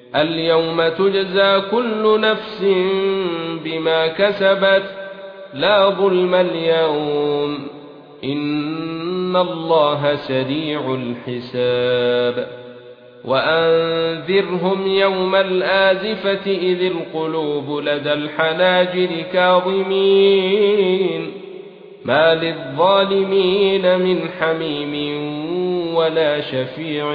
اليوم تجزى كل نفس بما كسبت لا ظلم اليوم إن الله سريع الحساب وأنذرهم يوم الآزفة إذ القلوب لدى الحناجر كاظمين ما للظالمين من حميم ولا شفيع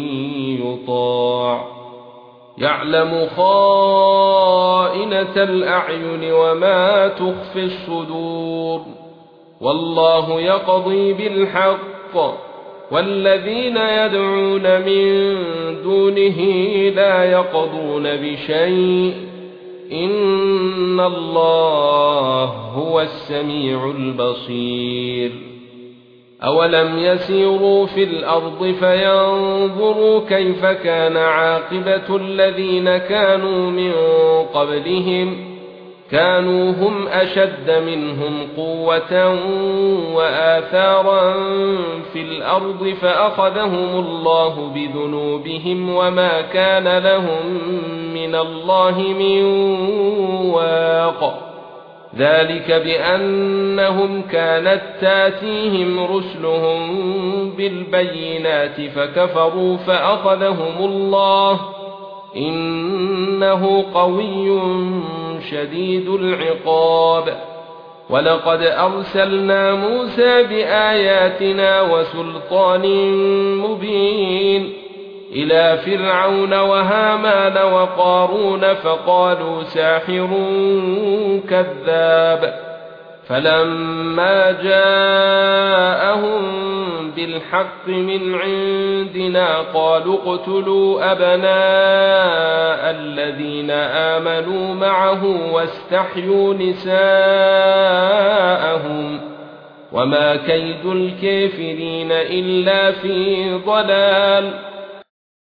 يطاع يعلم خائنة الأعين وما تخفي الصدور والله يقضي بالحق والذين يدعون من دونه لا يقضون بشيء إن الله هو السميع البصير أولم يسيروا في الأرض فينظروا كيف كان عاقبة الذين كانوا من قبلهم كانوا هم أشد منهم قوة وآثارا في الأرض فأخذهم الله بذنوبهم وما كان لهم من الله من واق ذلك بأنهم كانت تاتيهم رسلهم بالبينات فكفروا فأخذهم الله إنه قوي شديد العقاب ولقد أرسلنا موسى بآياتنا وسلطان مبين إلى فرعون وهامان وقارون فقالوا ساحر كذاب فلما جاءهم بالحق من عندنا قالوا اقتلوا أبناء الذين آمنوا معه واستحيوا نساءهم وما كيد الكافرين إلا في ضلال